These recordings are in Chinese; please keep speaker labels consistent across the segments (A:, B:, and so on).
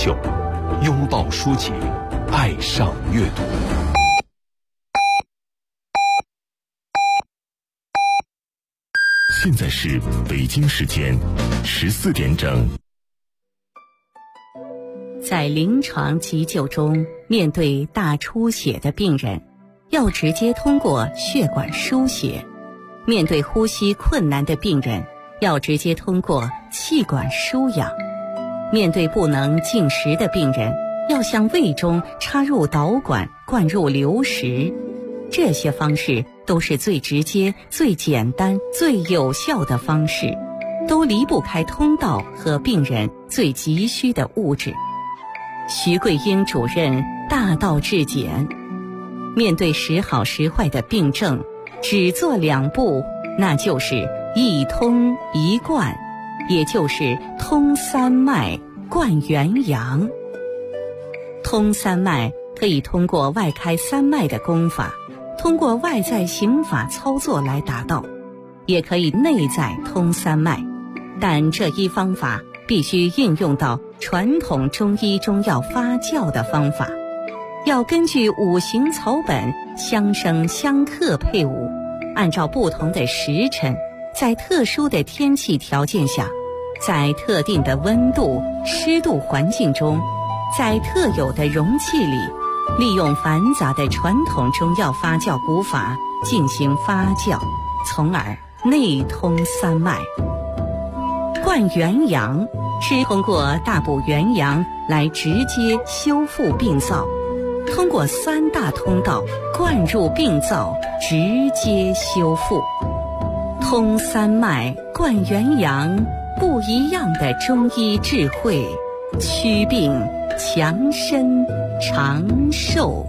A: 秀，拥抱书籍，爱上阅读。现在是北京时间14点整。
B: 在临床急救中，面对大出血的病人，要直接通过血管输血；面对呼吸困难的病人，要直接通过气管输氧；面对不能进食的病人，要向胃中插入导管灌入流食。这些方式都是最直接、最简单、最有效的方式，都离不开通道和病人最急需的物质。徐桂英主任大道至简，面对时好时坏的病症，只做2步，那就是一通一贯，也就是通三脉贯元阳。通三脉可以通过外开三脉的功法，通过外在刑法操作来达到，也可以内在通三脉，但这一方法必须运用到传统中医中药发酵的方法，要根据五行草本相生相克配伍，按照不同的时辰，在特殊的天气条件下，在特定的温度、湿度环境中，在特有的容器里，利用繁杂的传统中药发酵古法进行发酵，从而内通三脉。灌元阳是通过大补元阳来直接修复病灶，通过3大通道灌入病灶，直接修复。通三脉灌元阳，不一样的中医智慧，祛病强身长寿。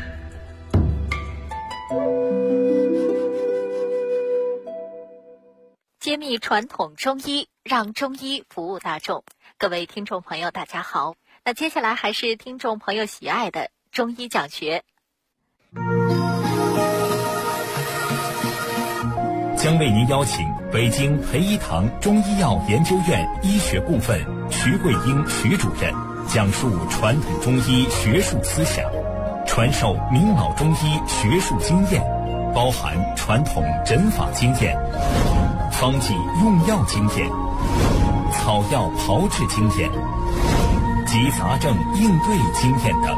C: 揭秘传统中医，让中医服务大众。各位听众朋友大家好，那接下来还是听众朋友喜爱的中医讲学。
D: 将为您邀请北京培一堂中医药研究院医学部分徐桂英徐主任讲述传统中医学术思想，传授明老中医学术经验，包含传统诊法经验、方剂用药经验、草药炮制经验及杂症应对经验等。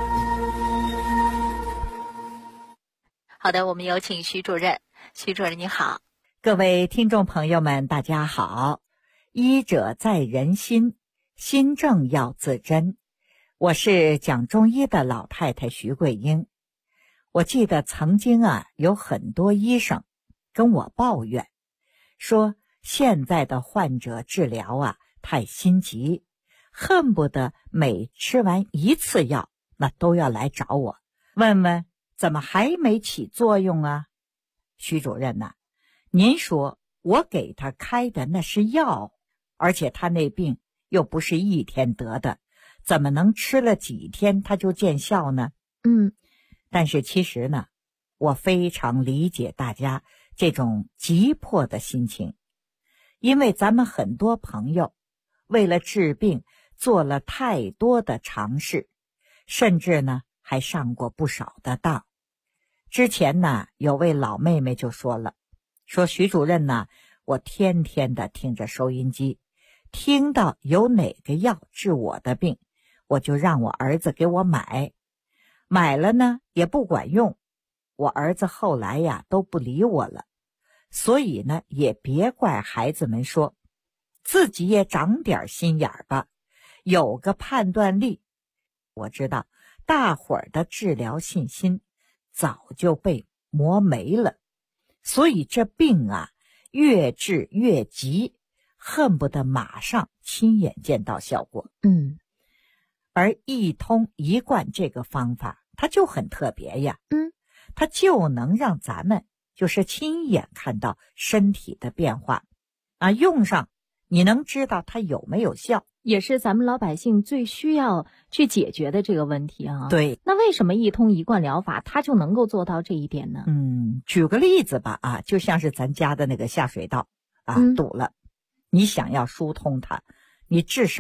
C: 好的，我们有请徐主任。徐主任你好。
E: 各位听众朋友们大家好。医者在人心，心正要自珍。我是讲中医的老太太徐桂英。我记得曾经有很多医生跟我抱怨说，现在的患者治疗太心急，恨不得每吃完1次药那都要来找我问问怎么还没起作用啊。徐主任您说我给他开的那是药，而且他那病又不是1天得的，怎么能吃了几天他就见效呢？但是其实呢，我非常理解大家这种急迫的心情，因为咱们很多朋友为了治病做了太多的尝试，甚至呢还上过不少的当。之前呢有位老妹妹就说了，说徐主任我天天的听着收音机，听到有哪个药治我的病，我就让我儿子给我买，买了呢也不管用，我儿子后来都不理我了。所以呢也别怪孩子们说，自己也长点心眼儿吧，有个判断力。我知道大伙儿的治疗信心早就被磨没了，所以这病越治越急，恨不得马上亲眼见到效果。而一通一贯这个方法它就很特别呀。它就能让咱们就是亲眼看到身体的变化用上你能知道它有没有效，
F: 也是咱们老百姓最需要去解决的这个问题
E: 对，
F: 那为什么一通一贯疗法它就能够做到这一点呢？
E: 举个例子吧就像是咱家的那个下水道堵了，你想要疏通它，你至少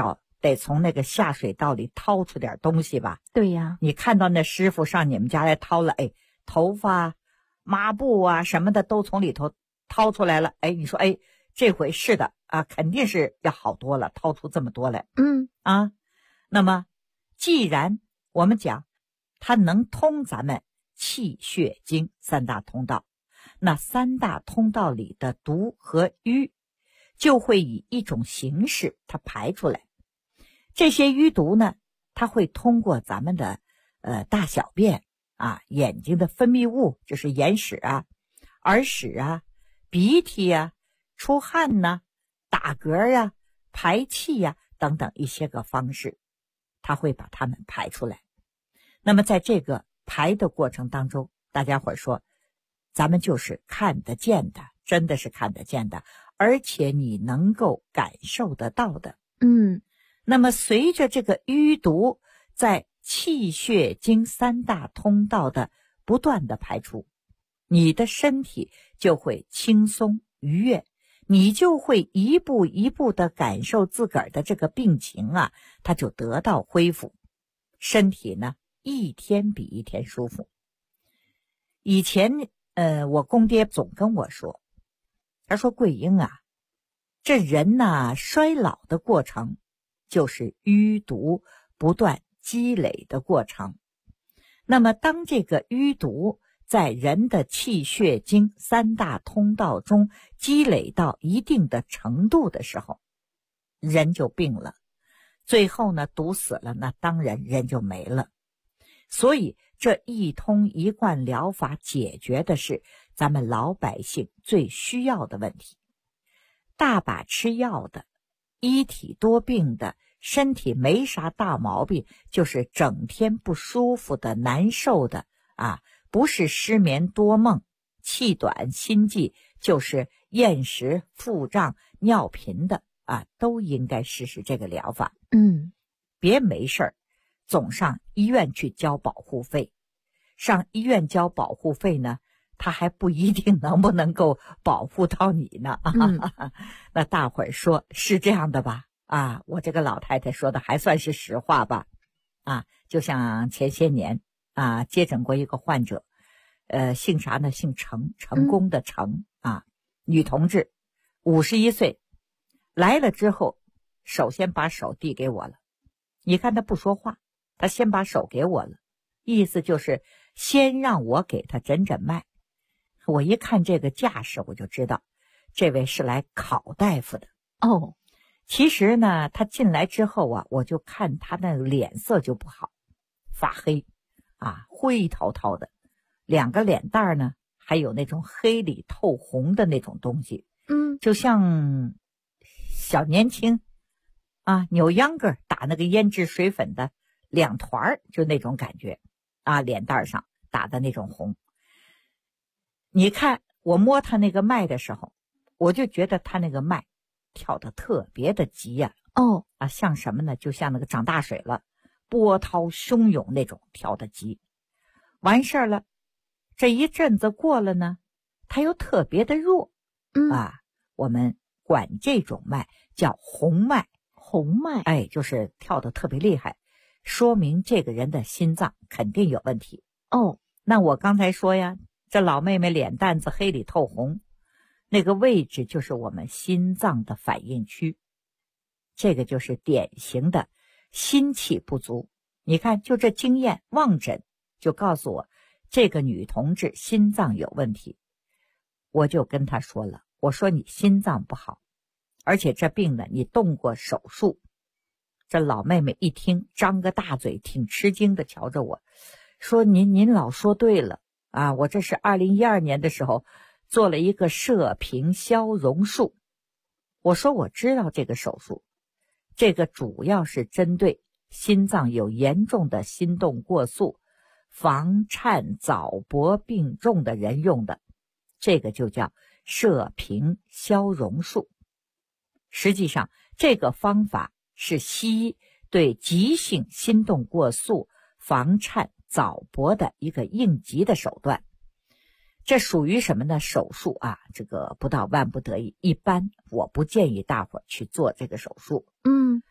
E: 得从那个下水道里掏出点东西吧？
F: 对呀。
E: 你看到那师傅上你们家来掏了，哎，头发、抹布啊什么的都从里头掏出来了，哎，你说，哎，这回是的啊，肯定是要好多了，掏出这么多来。啊，那么既然我们讲它能通咱们气血经三大通道，那三大通道里的毒和瘀就会以一种形式它排出来。这些淤毒呢，它会通过咱们的大小便啊、眼睛的分泌物，就是眼屎啊、耳屎啊、鼻涕啊、出汗呐、打嗝啊、排气呀、等等一些个方式，它会把它们排出来。那么在这个排的过程当中，大家伙说，咱们就是看得见的，真的是看得见的，而且你能够感受得到的。那么随着这个淤毒在气血经三大通道的不断的排出，你的身体就会轻松愉悦，你就会一步一步的感受自个儿的这个病情啊，它就得到恢复，身体呢一天比一天舒服。以前我公爹总跟我说，他说桂英啊，这人呐衰老的过程就是淤毒不断积累的过程。那么当这个淤毒在人的气血经三大通道中积累到一定的程度的时候，人就病了，最后呢毒死了，那当然人就没了。所以这一通一贯疗法解决的是咱们老百姓最需要的问题。大把吃药的，一体多病的，身体没啥大毛病，就是整天不舒服的、难受的啊，不是失眠多梦、气短心悸，就是厌食、腹胀、尿频的啊，都应该试试这个疗法。别没事儿总上医院去交保护费，上医院交保护费呢，他还不一定能不能够保护到你呢。那大伙儿说是这样的吧？啊，我这个老太太说的还算是实话吧？啊，就像前些年啊，接诊过一个患者，姓啥呢？姓程，成功的成啊，女同志，51岁，来了之后，首先把手递给我了。你看她不说话，她先把手给我了，意思就是先让我给她诊诊脉。我一看这个架势，我就知道这位是来考大夫的。其实呢，他进来之后啊，我就看他那个脸色就不好，发黑啊，灰涛涛的，两个脸蛋呢还有那种黑里透红的那种东西，就像小年轻啊，扭秧歌打那个胭脂水粉的两团，就那种感觉啊，脸蛋上打的那种红。你看我摸他那个脉的时候，我就觉得他那个脉跳得特别的急呀。像什么呢？就像那个涨大水了，波涛汹涌那种跳得急。完事儿了，这一阵子过了呢，他又特别的弱。我们管这种脉叫红脉。
F: 红脉，
E: 哎，就是跳得特别厉害，说明这个人的心脏肯定有问题。那我刚才说呀，这老妹妹脸蛋子黑里透红，那个位置就是我们心脏的反应区，这个就是典型的心气不足。你看，就这经验望诊就告诉我，这个女同志心脏有问题。我就跟她说了，我说你心脏不好，而且这病呢，你动过手术。这老妹妹一听，张个大嘴，挺吃惊的瞧着我，说您老说对了啊，我这是2012年的时候做了一个射频消融术。我说我知道这个手术，这个主要是针对心脏有严重的心动过速、房颤早搏病重的人用的，这个就叫射频消融术。实际上这个方法是西医对急性心动过速、房颤早搏的一个应急的手段。这属于什么呢？手术啊，这个不到万不得已，一般我不建议大伙儿去做这个手术。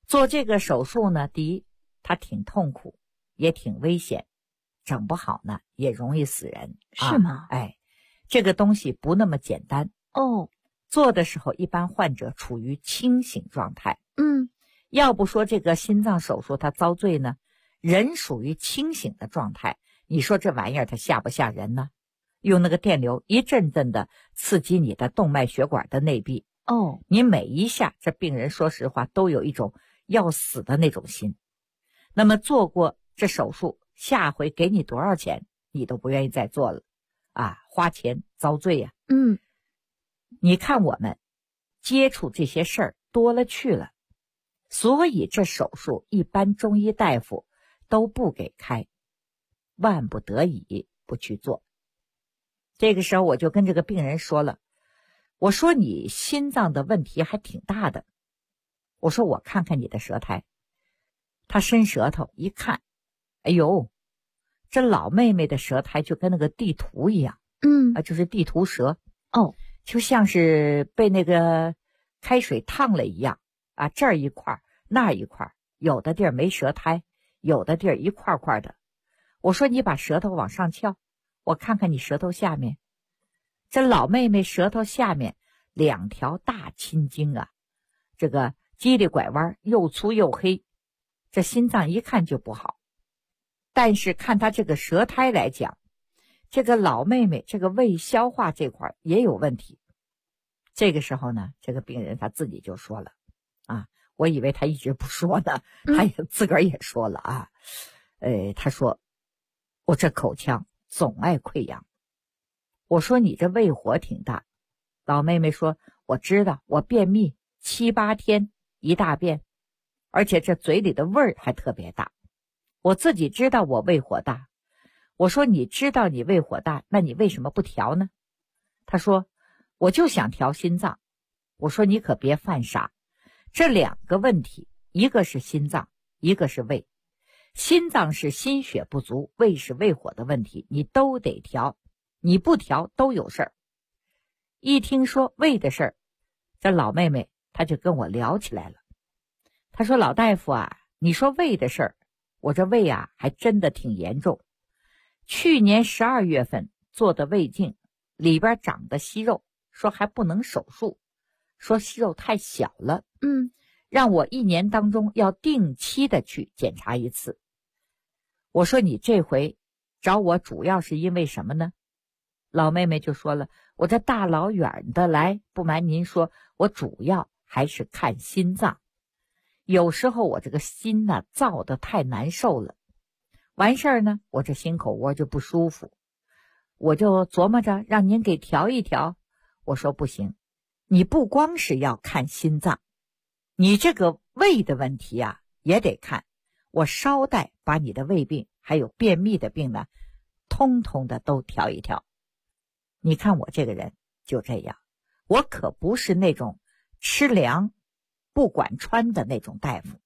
E: 做这个手术呢，第一，它挺痛苦，也挺危险，整不好呢也容易死人。
F: 是吗？
E: 这个东西不那么简单。做的时候一般患者处于清醒状态。要不说这个心脏手术它遭罪呢，人属于清醒的状态，你说这玩意儿它吓不吓人呢？用那个电流一阵阵的刺激你的动脉血管的内壁。你每一下，这病人说实话都有一种要死的那种心。那么做过这手术，下回给你多少钱你都不愿意再做了花钱遭罪呀。你看我们接触这些事儿多了去了，所以这手术一般中医大夫都不给开，万不得已不去做。这个时候我就跟这个病人说了，我说你心脏的问题还挺大的，我说我看看你的舌苔。他伸舌头一看，哎呦，这老妹妹的舌苔就跟那个地图一样。就是地图舌。就像是被那个开水烫了一样这儿一块那儿一块，有的地儿没舌苔，有的地儿一块块的。我说你把舌头往上翘，我看看你舌头下面。这老妹妹舌头下面2条大青筋这个叽里拐弯，又粗又黑，这心脏一看就不好。但是看她这个舌苔来讲，这个老妹妹这个胃消化这块也有问题。这个时候呢，这个病人他自己就说了我以为他一直不说呢，他也自个儿也说了他说我这口腔总爱溃疡。我说你这胃火挺大。老妹妹说我知道，我便秘7、8天一大便，而且这嘴里的味儿还特别大，我自己知道我胃火大。我说你知道你胃火大，那你为什么不调呢？他说我就想调心脏。我说你可别犯傻，这2个问题，一个是心脏，一个是胃。心脏是心血不足，胃是胃火的问题，你都得调，你不调都有事儿。一听说胃的事儿，这老妹妹她就跟我聊起来了。她说老大夫你说胃的事儿，我这胃还真的挺严重。去年12月份做的胃镜，里边长的息肉，说还不能手术，说息肉太小了。让我1年当中要定期的去检查一次。我说你这回找我主要是因为什么呢？老妹妹就说了，我这大老远的来，不瞒您说，我主要还是看心脏。有时候我这个心燥得太难受了，完事儿呢，我这心口窝就不舒服，我就琢磨着让您给调一调。我说不行，你不光是要看心脏，你这个胃的问题也得看。我捎带把你的胃病还有便秘的病呢，通通的都调一调。你看我这个人就这样，我可不是那种吃凉不管穿的那种大夫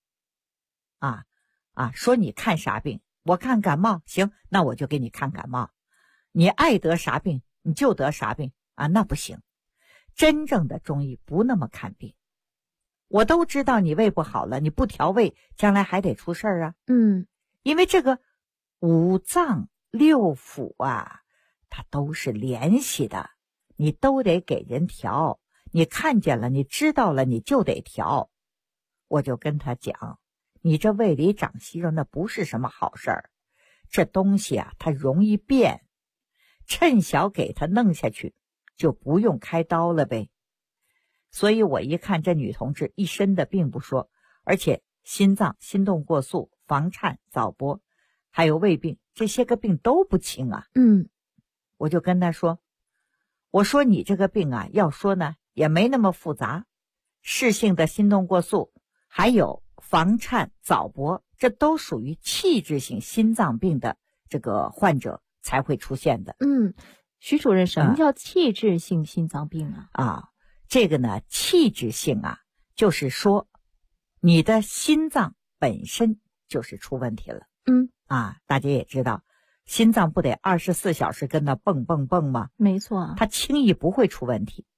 E: 说你看啥病，我看感冒，行，那我就给你看感冒。你爱得啥病你就得啥病那不行。真正的中医不那么看病。我都知道你胃不好了，你不调胃，将来还得出事儿因为这个5脏6腑它都是联系的，你都得给人调。你看见了，你知道了，你就得调。我就跟他讲，你这胃里长息肉那不是什么好事儿，这东西它容易变，趁小给它弄下去，就不用开刀了呗。所以我一看这女同志一身的病不说，而且心脏、心动过速、房颤、早搏，还有胃病，这些个病都不轻我就跟她说，我说你这个病要说呢也没那么复杂，室性的心动过速，还有房颤、早搏，这都属于器质性心脏病的这个患者才会出现的。
F: 徐主任，什么叫器质性心脏病
E: 这个呢，器质性就是说你的心脏本身就是出问题了。大家也知道，心脏不得24小时跟那蹦蹦蹦吗？
F: 没错，
E: 它轻易不会出问题。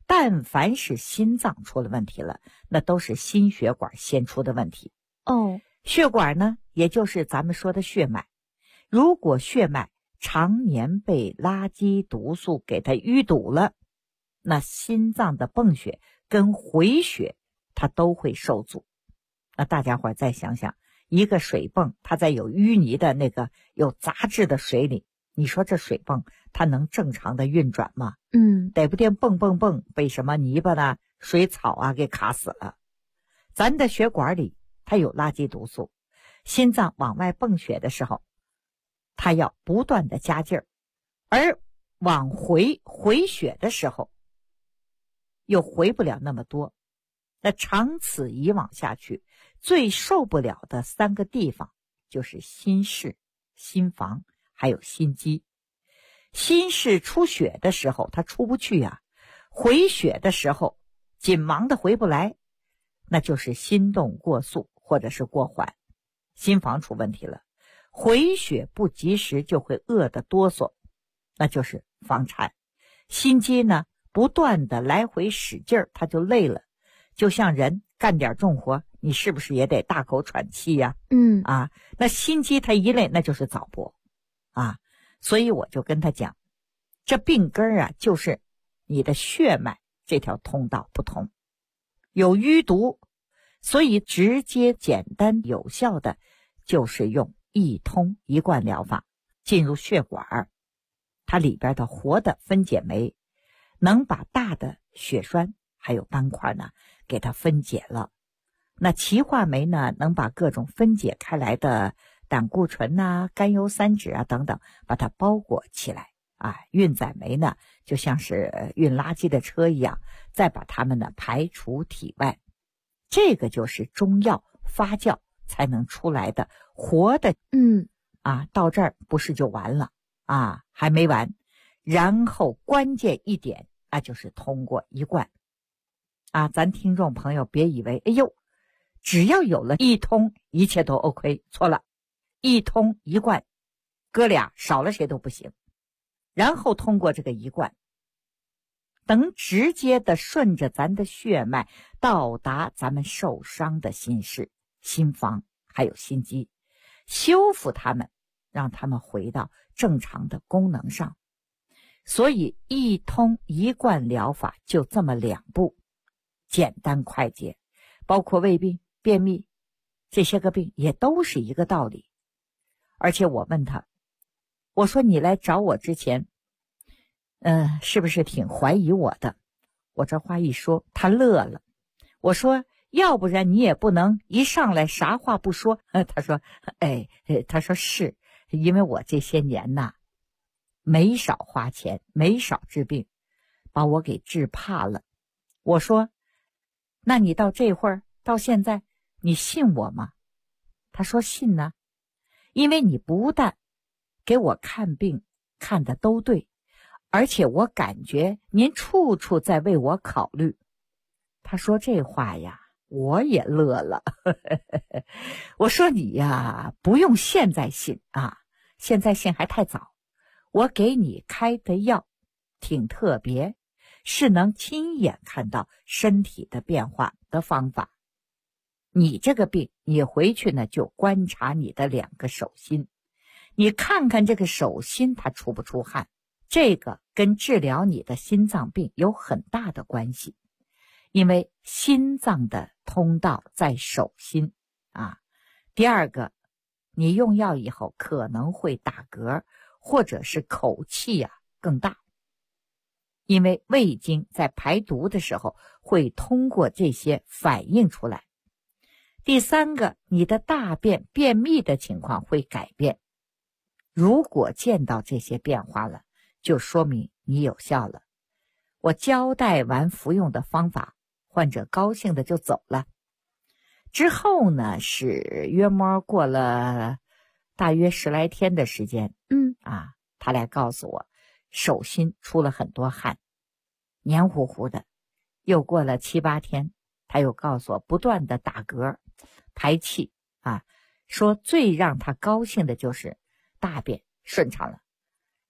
E: 但凡是心脏出了问题了，那都是心血管先出的问题。
F: 哦，
E: 血管呢，也就是咱们说的血脉，如果血脉常年被垃圾毒素给它淤堵了，那心脏的泵血跟回血它都会受阻。那大家伙再想想，一个水泵它在有淤泥的那个有杂质的水里，你说这水泵它能正常的运转吗？得不定蹦蹦蹦被什么泥巴呢、水草啊给卡死了。咱的血管里它有垃圾毒素，心脏往外泵血的时候，它要不断的加劲儿，而往回血的时候又回不了那么多。那长此以往下去，最受不了的3个地方就是心室、心房还有心肌。心室出血的时候它出不去啊，回血的时候紧忙的回不来，那就是心动过速或者是过缓。心房出问题了，回血不及时就会饿得哆嗦，那就是房颤。心肌呢，不断的来回使劲儿，它就累了，就像人干点重活，你是不是也得大口喘气呀？那心肌它一累，那就是早搏啊。所以我就跟他讲，这病根啊，就是你的血脉这条通道不通，有淤堵，所以直接简单有效的就是用一通一贯疗法进入血管，它里边的活的分解酶能把大的血栓还有斑块呢给它分解了，那歧化酶呢能把各种分解开来的胆固醇啊、甘油三酯啊等等把它包裹起来啊。运载酶呢就像是运垃圾的车一样，再把它们呢排除体外。这个就是中药发酵才能出来的活的。到这儿不是就完了啊？还没完。然后关键一点啊，就是通过一贯啊。咱听众朋友别以为哎呦，只要有了一通一切都 OK， 错了。一通一贯，哥俩少了谁都不行。然后通过这个一贯，能直接的顺着咱的血脉到达咱们受伤的心室、心房还有心肌，修复它们，让它们回到正常的功能上。所以一通一贯疗法就这么2步，简单快捷。包括胃病、便秘这些个病也都是一个道理。而且我问他，我说你来找我之前是不是挺怀疑我的？我这话一说他乐了。我说要不然你也不能一上来啥话不说。他说他说是因为我这些年呐没少花钱，没少治病，把我给治怕了。我说那你到这会儿到现在你信我吗？他说信呢，因为你不但给我看病看的都对，而且我感觉您处处在为我考虑。他说这话呀我也乐了。我说你呀不用现在信啊，现在信还太早。我给你开的药挺特别，是能亲眼看到身体的变化的方法。你这个病你回去呢就观察你的2个手心，你看看这个手心它出不出汗，这个跟治疗你的心脏病有很大的关系。因为心脏的通道在手心啊。第2个，你用药以后可能会打嗝，或者是口气更大，因为胃经在排毒的时候会通过这些反映出来。第3个，你的大便便秘的情况会改变。如果见到这些变化了，就说明你有效了。我交代完服用的方法，患者高兴的就走了。之后呢，是约摸过了大约10来天的时间，他来告诉我手心出了很多汗，黏糊糊的。又过了7、8天，他又告诉我不断的打嗝排气说最让他高兴的就是大便顺畅了，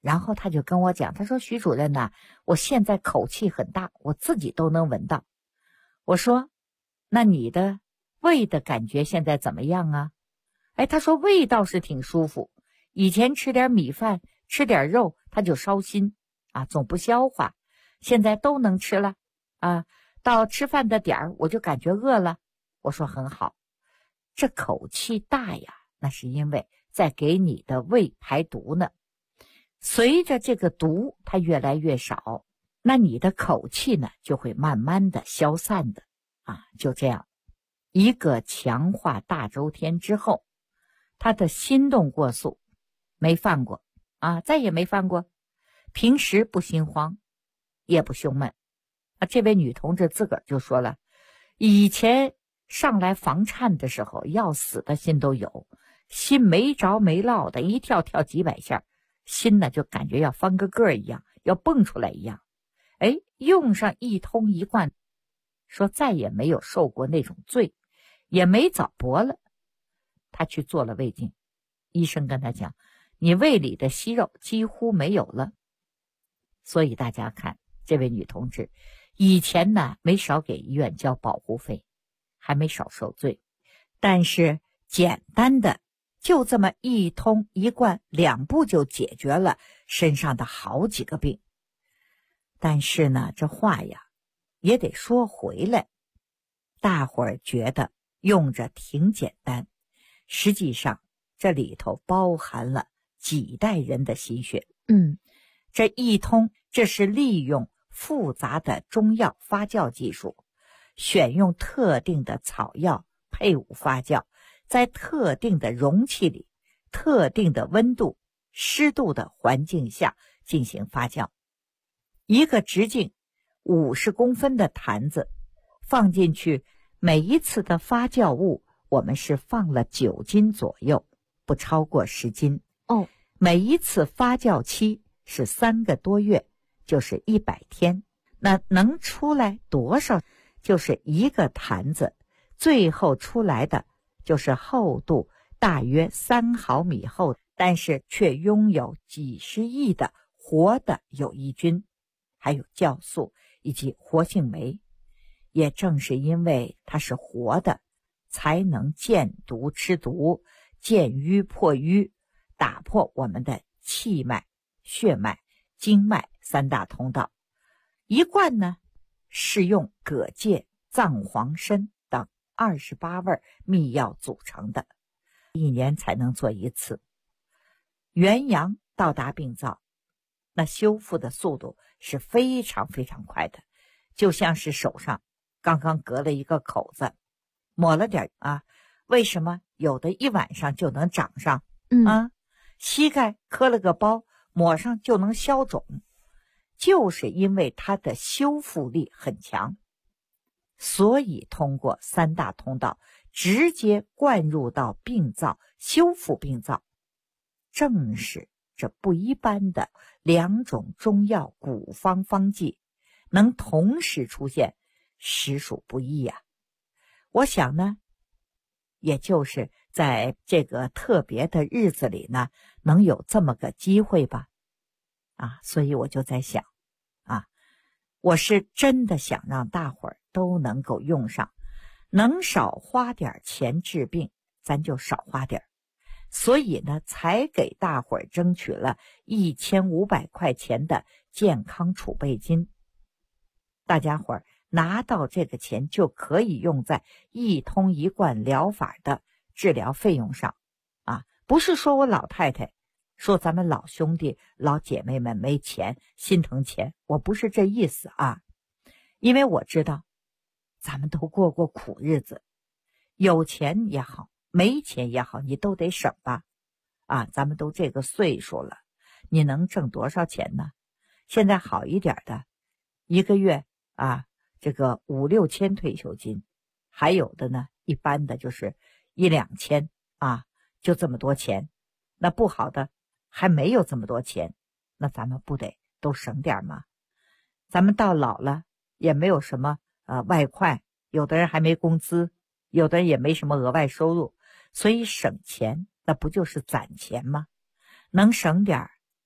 E: 然后他就跟我讲，他说徐主任呐，我现在口气很大，我自己都能闻到。我说那你的胃的感觉现在怎么样啊？他说胃倒是挺舒服，以前吃点米饭吃点肉他就烧心啊，总不消化，现在都能吃了啊，到吃饭的点儿我就感觉饿了。我说很好，这口气大呀，那是因为在给你的胃排毒呢。随着这个毒它越来越少，那你的口气呢就会慢慢的消散的啊。就这样一个强化大周天之后，他的心动过速没犯过啊，再也没犯过，平时不心慌也不胸闷啊。这位女同志自个儿就说了，以前上来房颤的时候要死的心都有，心没着没落的一跳跳几百下，心呢就感觉要翻个个一样，要蹦出来一样。用上一通一贯，说再也没有受过那种罪，也没早搏了。他去做了胃镜，医生跟他讲，你胃里的息肉几乎没有了。所以大家看这位女同志以前呢没少给医院交保护费，还没少受罪，但是简单的就这么一通一贯2步就解决了身上的好几个病。但是呢，这话呀也得说回来，大伙儿觉得用着挺简单，实际上这里头包含了几代人的心血。这一通，这是利用复杂的中药发酵技术，选用特定的草药配伍发酵，在特定的容器里、特定的温度、湿度的环境下进行发酵。一个直径50公分的坛子放进去，每一次的发酵物我们是放了9斤左右，不超过10斤。每一次发酵期是3个多月，就是100天。那能出来多少？就是一个坛子，最后出来的就是厚度大约3毫米厚，但是却拥有几十亿的活的有益菌，还有酵素以及活性酶。也正是因为它是活的，才能见毒吃毒，见瘀破瘀，打破我们的气脉、血脉、经脉3大通道。一贯呢是用葛芥、藏黄参等28味秘药组成的，1年才能做1次。元阳到达病灶，那修复的速度是非常非常快的，就像是手上刚刚割了一个口子，抹了点为什么有的1晚上就能长上膝盖磕了个包，抹上就能消肿，就是因为它的修复力很强，所以通过3大通道直接灌入到病灶，修复病灶。正是这不一般的2种中药古方方剂能同时出现，实属不易啊。我想呢，也就是在这个特别的日子里呢，能有这么个机会吧。所以我就在想我是真的想让大伙儿都能够用上，能少花点钱治病咱就少花点，所以呢才给大伙儿争取了1500块钱的健康储备金。大家伙儿拿到这个钱就可以用在一通一贯疗法的治疗费用上不是说我老太太，说咱们老兄弟老姐妹们没钱心疼钱，我不是这意思因为我知道咱们都过过苦日子，有钱也好没钱也好你都得省吧咱们都这个岁数了，你能挣多少钱呢？现在好一点的一个月这个5、6千退休金，还有的呢一般的就是1、2千就这么多钱。那不好的还没有这么多钱，那咱们不得都省点吗？咱们到老了也没有什么外快，有的人还没工资，有的人也没什么额外收入，所以省钱那不就是攒钱吗？能省点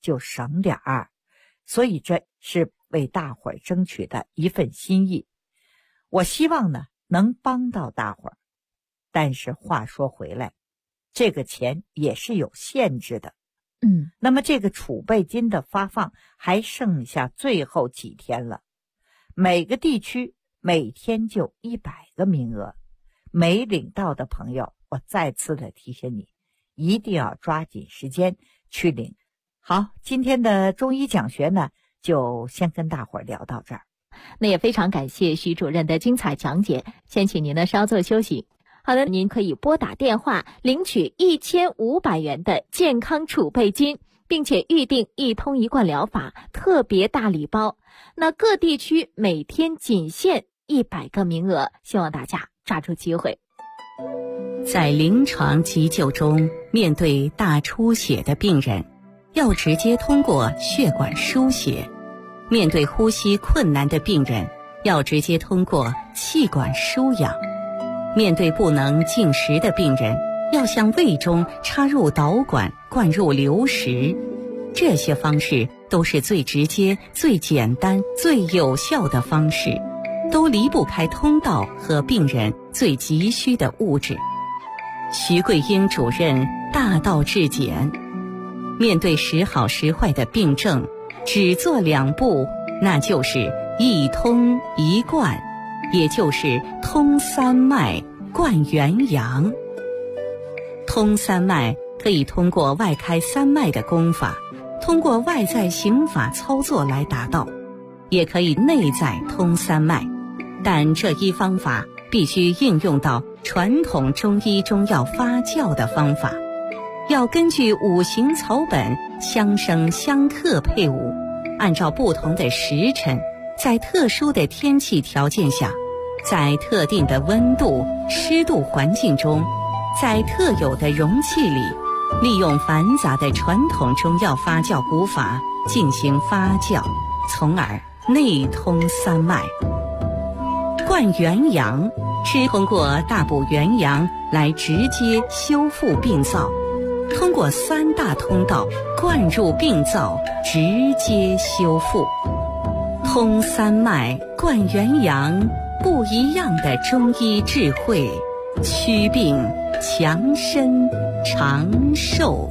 E: 就省点儿，所以这是为大伙儿争取的一份心意。我希望呢能帮到大伙儿，但是话说回来，这个钱也是有限制的。那么这个储备金的发放还剩下最后几天了，每个地区每天就100个名额，没领到的朋友，我再次的提醒你，一定要抓紧时间去领。好，今天的中医讲学呢，就先跟大伙儿聊到这儿。
F: 那也非常感谢徐主任的精彩讲解，先请您呢稍作休息。好的，您可以拨打电话领取1500元的健康储备金，并且预定一通一贯疗法特别大礼包。那各地区每天仅限100个名额，希望大家抓住机会。
B: 在临床急救中，面对大出血的病人，要直接通过血管输血；面对呼吸困难的病人，要直接通过气管输氧；面对不能进食的病人，要向胃中插入导管灌入流食。这些方式都是最直接、最简单、最有效的方式，都离不开通道和病人最急需的物质。徐桂英主任大道至简，面对时好时坏的病症，只做2步，那就是一通一贯，也就是通三脉贯元阳。通三脉可以通过外开三脉的功法，通过外在刑法操作来达到，也可以内在通三脉，但这一方法必须应用到传统中医中药发酵的方法，要根据五行草本相生相克配伍，按照不同的时辰，在特殊的天气条件下，在特定的温度、湿度环境中，在特有的容器里，利用繁杂的传统中药发酵古法进行发酵，从而内通三脉。灌元阳是通过大补元阳来直接修复病灶，通过3大通道灌入病灶，直接修复。通三脉灌元阳，不一样的中医智慧，祛病强身长寿。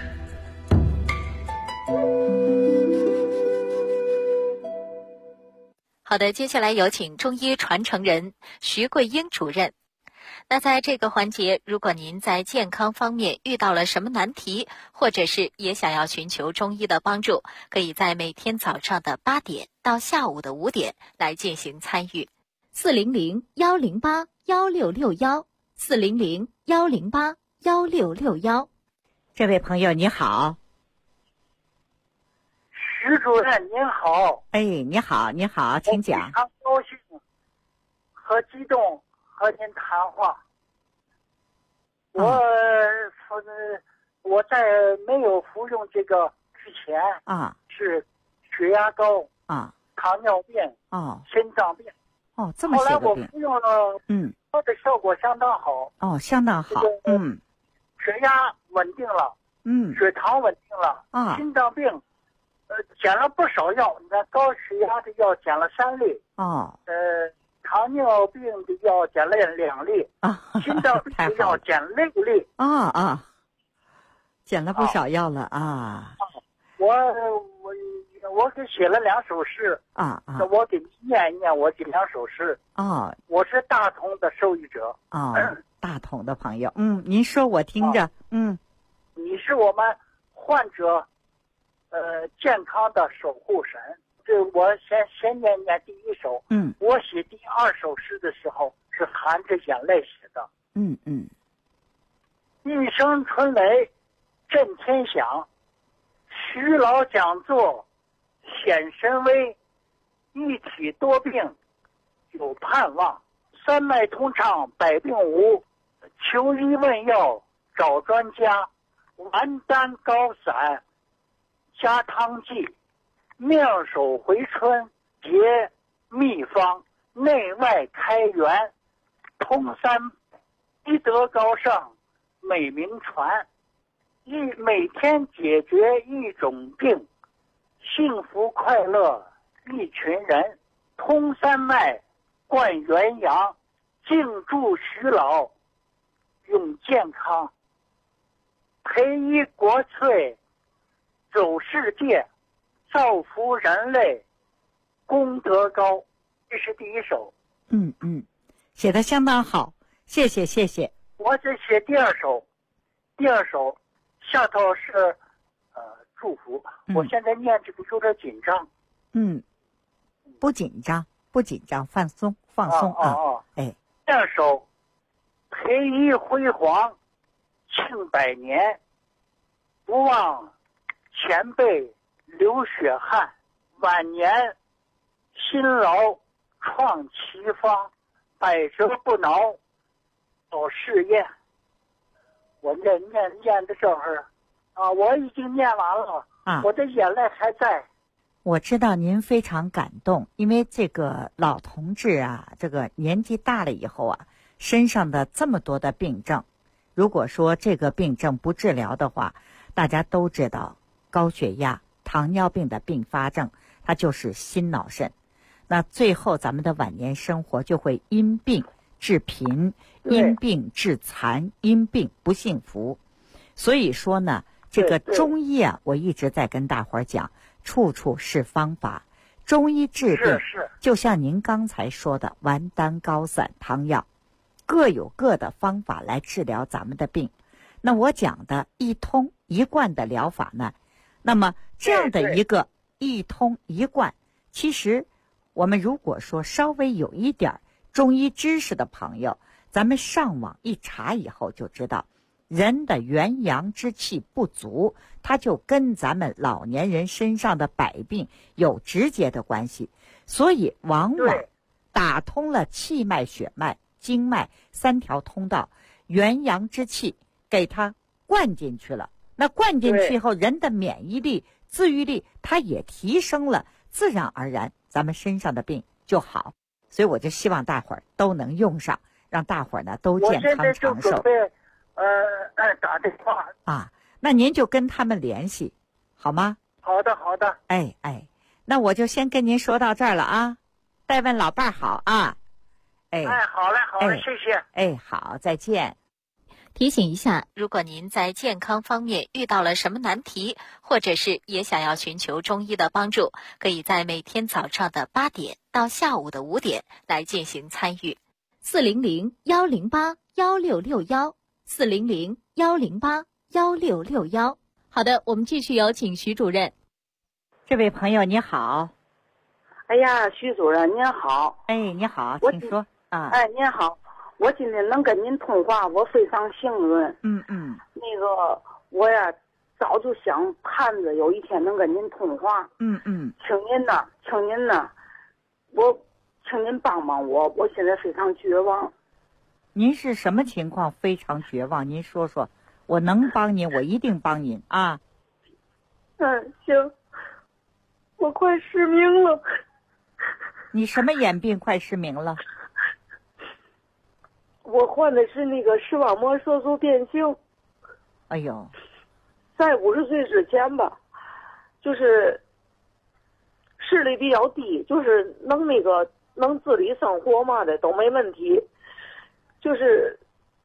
C: 好的，接下来有请中医传承人徐桂英主任。那在这个环节，如果您在健康方面遇到了什么难题，或者是也想要寻求中医的帮助，可以在每天早上的8点到下午的5点来进行参与。
F: 400-108-1661，400-108-1661。
E: 这位朋友你好。
G: 徐主任您好。
E: 哎，你好，你好，请讲。
G: 我非常高兴和激动和您谈话。我在没有服用这个之前是血压高糖尿病心脏病
E: 这么些个病。
G: 后来我服用了，它的效果相当好。
E: 相当好。
G: 血压稳定了，血糖稳定了，心脏病减了不少药。你看高血压的药减了3粒，糖尿病的药减了2粒，心脏病的药减6粒，
E: 减了不少药了
G: 我给写了2首诗我给你念一念我这2首诗。我是大同的受益者。
E: 大同的朋友，您说我听着。
G: 你是我们患者健康的守护神。这我先念第1首。我写第2首诗的时候是含着眼泪写的。一声春雷震天响，徐老讲座显神威，一体多病有盼望，三脉通畅百病无，求医问药找专家，丸丹高散加汤剂，妙手回春结秘方，内外开源通三，医德高尚美名传， 每天解决一种病，幸福快乐一群人。通山脉，灌元阳，静助徐老，永健康。培医国粹，走世界，造福人类，功德高。这是第一首。
E: 写得相当好，谢谢。
G: 我只写第二首，下头是祝福。我现在念这个有点紧张。
E: 不紧张，放松啊！
G: 第二首，培医辉煌，庆百年，不忘前辈流血汗，晚年辛劳创奇方，百折不挠，走试验。我念到这儿我已经念完了我的眼泪还在。
E: 我知道您非常感动，因为这个老同志这个年纪大了以后身上的这么多的病症，如果说这个病症不治疗的话，大家都知道高血压、糖尿病的并发症，它就是心脑肾。那最后咱们的晚年生活就会因病致贫，因病致残，因病不幸福。所以说呢，这个中医我一直在跟大伙儿讲，处处是方法。中医治病就像您刚才说的丸丹高散汤药，各有各的方法来治疗咱们的病。那我讲的一通一贯的疗法呢，那么这样的一个一通一贯，其实我们如果说稍微有一点中医知识的朋友，咱们上网一查以后就知道，人的元阳之气不足，它就跟咱们老年人身上的百病有直接的关系。所以往往打通了气脉、血脉、经脉3条通道，元阳之气给它灌进去了。那灌进去以后，人的免疫力、自愈力它也提升了，自然而然咱们身上的病就好。所以我就希望大伙儿都能用上，让大伙儿呢都健康长寿。
G: 打电话
E: 那您就跟他们联系，好吗？
G: 好的。
E: 那我就先跟您说到这儿了代问老伴儿好好嘞，
G: 谢谢。
E: 好，再见。
C: 提醒一下，如果您在健康方面遇到了什么难题，或者是也想要寻求中医的帮助，可以在每天早上的8点到下午的5点来进行参与。
F: 400-108-1661，400-108-1661。好的，我们继续有请徐主任。
E: 这位朋友你好。
H: 哎呀，徐主任您好。
E: 你好，请说
H: 您好，我今天能跟您通话，我非常幸运。那个我呀早就想盼着有一天能跟您通话。请您呢，请您帮帮我，我现在非常绝望。
E: 您是什么情况非常绝望？您说说，我能帮您，我一定帮您
H: 行，我快失明了。
E: 你什么眼病快失明了？
H: 我患的是那个视网膜色素变性。
E: 哎呦，
H: 在50岁之前吧，就是视力比较低，就是能自理生活嘛的都没问题，就是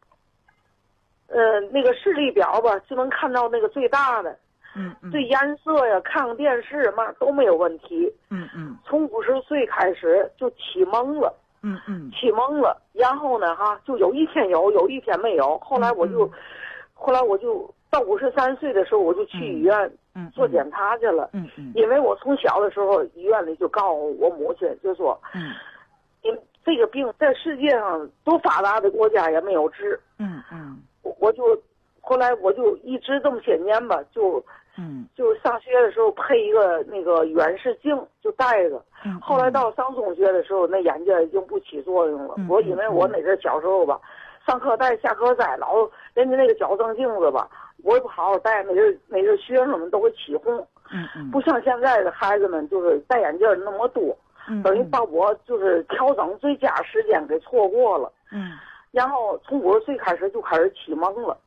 H: 那个视力表吧就能看到那个最大的，对颜色呀、看电视嘛都没有问题。从50岁开始就起蒙了。起蒙了，然后呢就有一天有一天没有。后来我就到53岁的时候，我就去医院做检查去了。因为我从小的时候，医院里就告诉我母亲，就说，这个病在世界上多发达的国家也没有治。后来我就一直这么些年吧，就上学的时候配一个那个远视镜就戴着。后来到上中学的时候，那眼镜已经不起作用了。我因为我那阵小时候吧，上课戴下课摘，老人家那个矫正镜子吧，我也不好好戴，那阵学生们都会起哄。不像现在的孩子们就是戴眼镜那么多，等于把我就是调整最佳时间给错过了。然后从50岁开始就开始起蒙了。起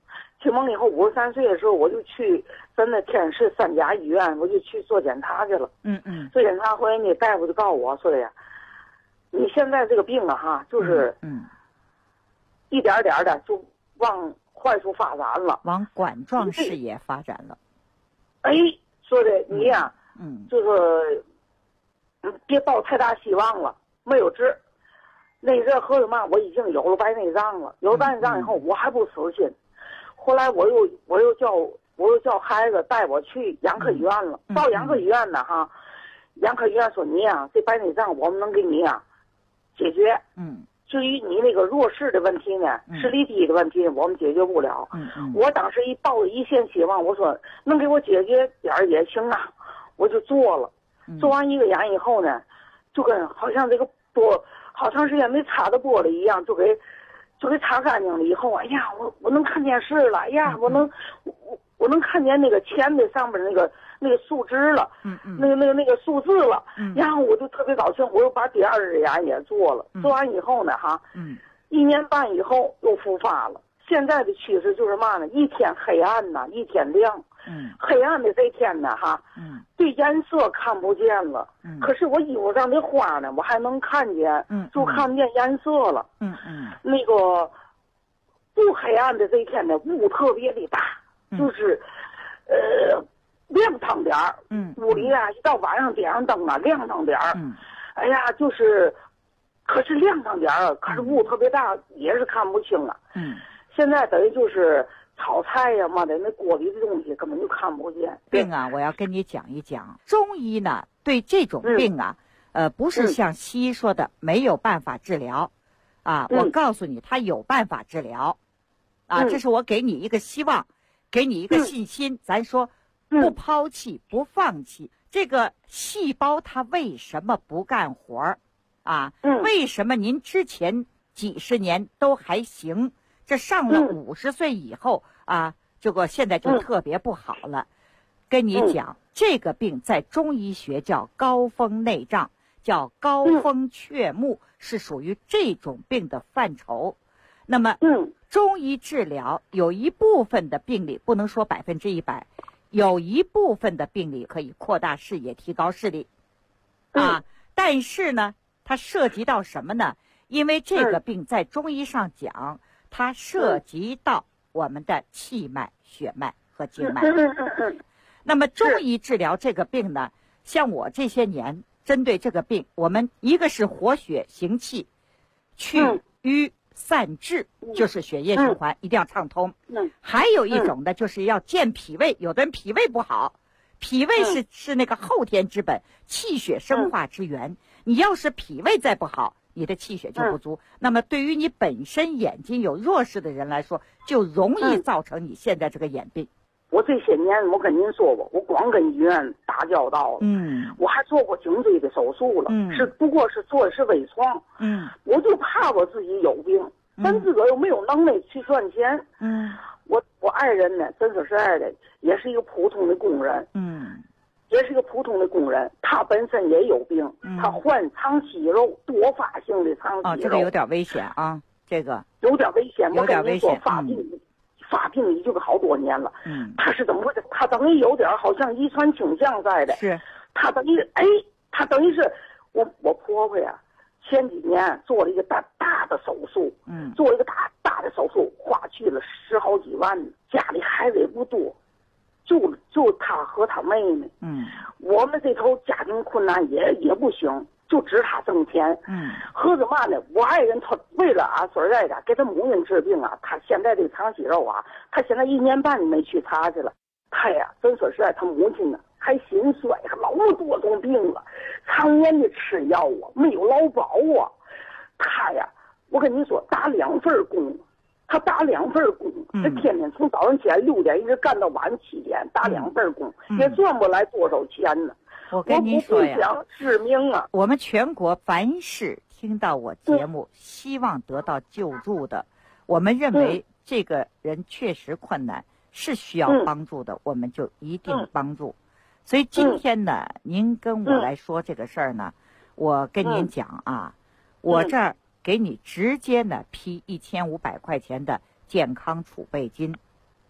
H: 启蒙以后，53岁的时候，我就去真的天津市3甲医院，我就去做检查去了。做检查回来呢，大夫就告诉我说的呀，你现在这个病啊哈，就是一点点的就往坏处发展了，
E: 往管状事业发展了。
H: 哎，说的你呀，就是别抱太大希望了，没有治。那阵喝什么？我已经有了白内障了，有了白内障以后，我还不死心。后来我又叫孩子带我去眼科医院了。到眼科医院呢哈，眼科医院说你呀，这白内障我们能给你呀解决。至于你那个弱视的问题呢，视力低的问题，我们解决不了。我当时抱着一线希望，我说能给我解决点儿也行啊，我就做了。做完1个眼以后呢，就跟好像这个好长时间没擦的玻璃一样，就给擦干净了以后，哎呀，我能看电视了，哎呀，我能看见那个钱的上面那个数值了，那个数字了，然后我就特别高兴，我又把第2只眼也做了，做完以后呢，哈，1年半以后又复发了。现在的趋势就是嘛呢？一天黑暗呐，一天亮。黑暗的这天呢，哈，对颜色看不见了。可是我衣服上的花呢，我还能看见，就看不见颜色了。那个不黑暗的这一天呢，雾特别的大，就是亮堂点儿。屋里啊，一到晚上点上灯啊，亮堂点儿。哎呀，就是，可是亮堂点儿，可是雾特别大，也是看不清啊。现在等于就是炒菜呀嘛的，那锅里的东西根本就看不见。
E: 病啊，我要跟你讲一讲，中医呢对这种病啊，不是像西医说的没有办法治疗，啊，我告诉你，它有办法治疗，啊，这是我给你一个希望，给你一个信心。咱说不抛弃，不放弃。这个细胞它为什么不干活儿？啊，为什么您之前几十年都还行？这上了50岁以后啊，这个现在就特别不好了。跟你讲，这个病在中医学叫高风内障，叫高风雀目，是属于这种病的范畴。那么，中医治疗有一部分的病例，不能说100%，有一部分的病例可以扩大视野、提高视力，啊，但是呢，它涉及到什么呢？因为这个病在中医上讲，它涉及到我们的气脉、血脉和经脉。那么中医治疗这个病呢，像我这些年针对这个病，我们一个是活血行气、去瘀散滞，就是血液循环一定要畅通。还有一种呢，就是要健脾胃。有的人脾胃不好，脾胃是那个后天之本，气血生化之源。你要是脾胃再不好，你的气血就不足，那么对于你本身眼睛有弱视的人来说，就容易造成你现在这个眼病。
H: 我这些年我跟您说过，我光跟医院打交道了，我还做过颈椎的手术了，不过是做的是微创，我就怕我自己有病，但自个又没有能力去赚钱，我爱人呢，真说实在的，也是一个普通的工人，也是一个普通的工人，他本身也有病，他患肠息肉，多发性的肠息肉。
E: 这个有点危险啊，这个
H: 有点危险。我跟你说，发病已经好多年了。他是怎么回事？他等于有点好像遗传倾向在的。
E: 是，
H: 他等于是我婆婆呀，前几年做了一个大的手术，做了一个大的手术，花去了10好几万，家里孩子也不多。就他和他妹妹，我们这头家庭困难也不行，就指他挣钱，合着嘛呢？我爱人他为了说实在的，给他母亲治病啊，他现在这肠息肉啊，他现在1年半没去查去了，他呀，真说实在，他母亲呢还心衰，老多种病了，常年的吃药啊，没有劳保啊，他呀，我跟你说，打2份工。他打2份工，他天天从早上起来6点一直干到晚上7点，打2份工，也赚不来多少钱呢。
E: 我跟您说呀，
H: 我不想致命啊！
E: 我们全国凡是听到我节目，希望得到救助的，我们认为这个人确实困难，是需要帮助的，我们就一定帮助。所以今天呢，您跟我来说这个事儿呢，我跟您讲啊，我这儿给你直接呢批1500块钱的健康储备金，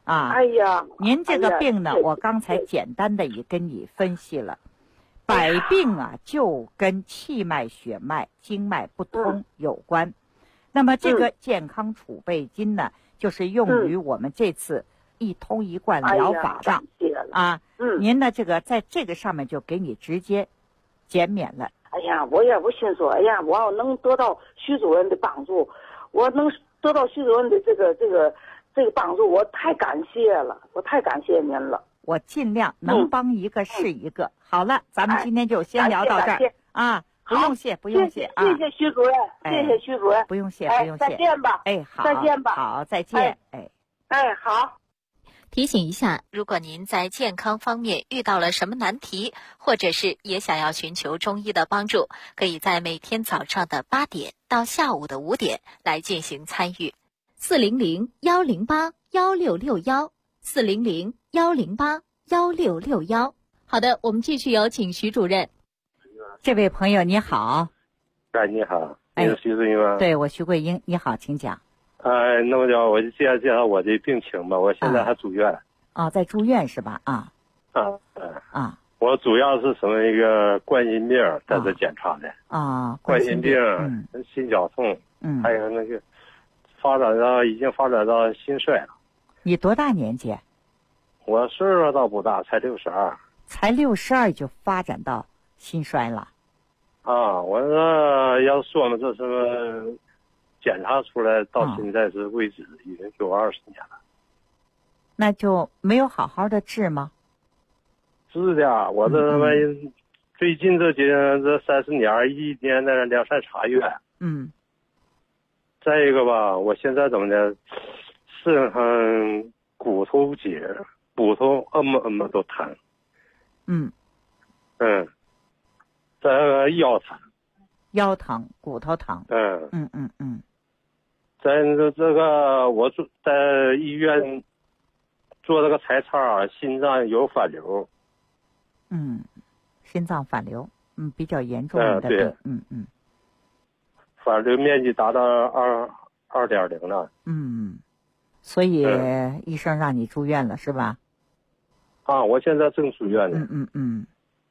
E: 啊。
H: 哎呀，
E: 您这个病呢，我刚才简单的也跟你分析了，百病啊就跟气脉、血脉、经脉不通有关。那么这个健康储备金呢，就是用于我们这次一通一贯疗法上啊。您呢这个在这个上面就给你直接减免了。
H: 哎呀，我心说，哎呀，我要能得到徐主任的帮助，我能得到徐主任的这个帮助，我太感谢了，我太感谢您了。
E: 我尽量能帮一个是一个。好了，咱们今天就先聊到这儿啊。不用谢，不用谢啊！
H: 谢谢徐主任，谢谢徐主任。
E: 不用谢，不用谢。
H: 再见吧。
E: 好，
H: 再见吧。
E: 好，再见。
H: 好。
C: 提醒一下，如果您在健康方面遇到了什么难题，或者是也想要寻求中医的帮助，可以在每天早上的8点到下午的5点来进行参与。
F: 400-108-1661，400-108-1661。好的，我们继续有请徐主任。
E: 这位朋友你好。
I: 你好，你是徐主任吗？
E: 对，我徐桂英，你好，请讲。
I: 那么我就介绍我的病情吧。我现在还住院。
E: 在住院是吧？
I: 我主要是什么一个冠心病在这检查的。冠心病、心绞痛，还有那个已经发展到心衰了。
E: 你多大年纪？
I: 我岁数倒不大，才62。
E: 才62就发展到心衰了。
I: 我说要说嘛，这什么检查出来到现在是为止，已经有20年了。那就
E: 没有好好的治吗？
I: 治的，我这他妈最近这30年，一年的2、3查月。再一个吧，我现在怎么的，身上骨头节、骨头都疼。再腰疼、骨头疼。在这个我在医院做这个彩超，心脏有反流。
E: 心脏反流，比较严重的病。
I: 反流面积达到2.0了。
E: 所以医生让你住院了是吧？
I: 我现在正住院呢。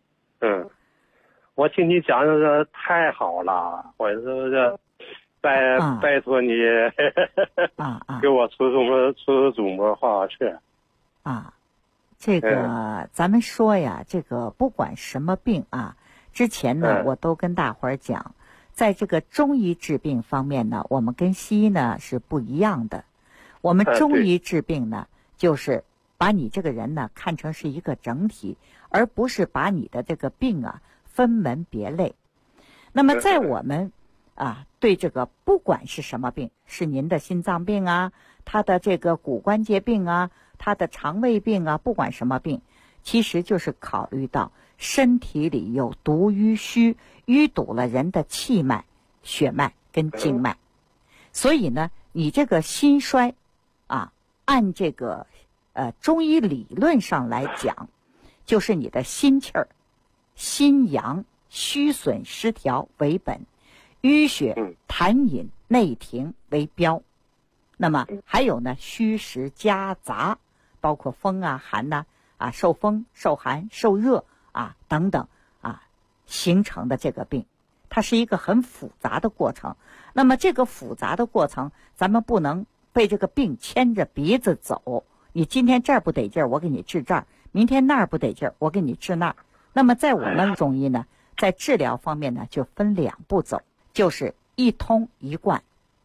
I: 我听你讲的太好了，我说这拜托你给我出主谋话去。
E: 这个咱们说呀，这个不管什么病之前呢我都跟大伙儿讲，在这个中医治病方面呢，我们跟西医呢是不一样的。我们中医治病呢，就是把你这个人呢看成是一个整体，而不是把你的这个病分门别类。那么在我们对这个不管是什么病，是您的心脏病他的这个骨关节病他的肠胃病不管什么病，其实就是考虑到身体里有毒淤虚，淤堵了人的气脉、血脉跟经脉。所以呢，你这个心衰按这个中医理论上来讲，就是你的心气儿、心阳虚损失调为本，淤血痰饮内停为标。那么还有呢，虚实夹杂，包括风寒受风、受寒、受热等等形成的这个病，它是一个很复杂的过程。那么这个复杂的过程，咱们不能被这个病牵着鼻子走。你今天这儿不得劲儿，我给你治这儿；明天那儿不得劲儿，我给你治那儿。那么在我们中医呢，在治疗方面呢，就分2步走，就是一通一贯。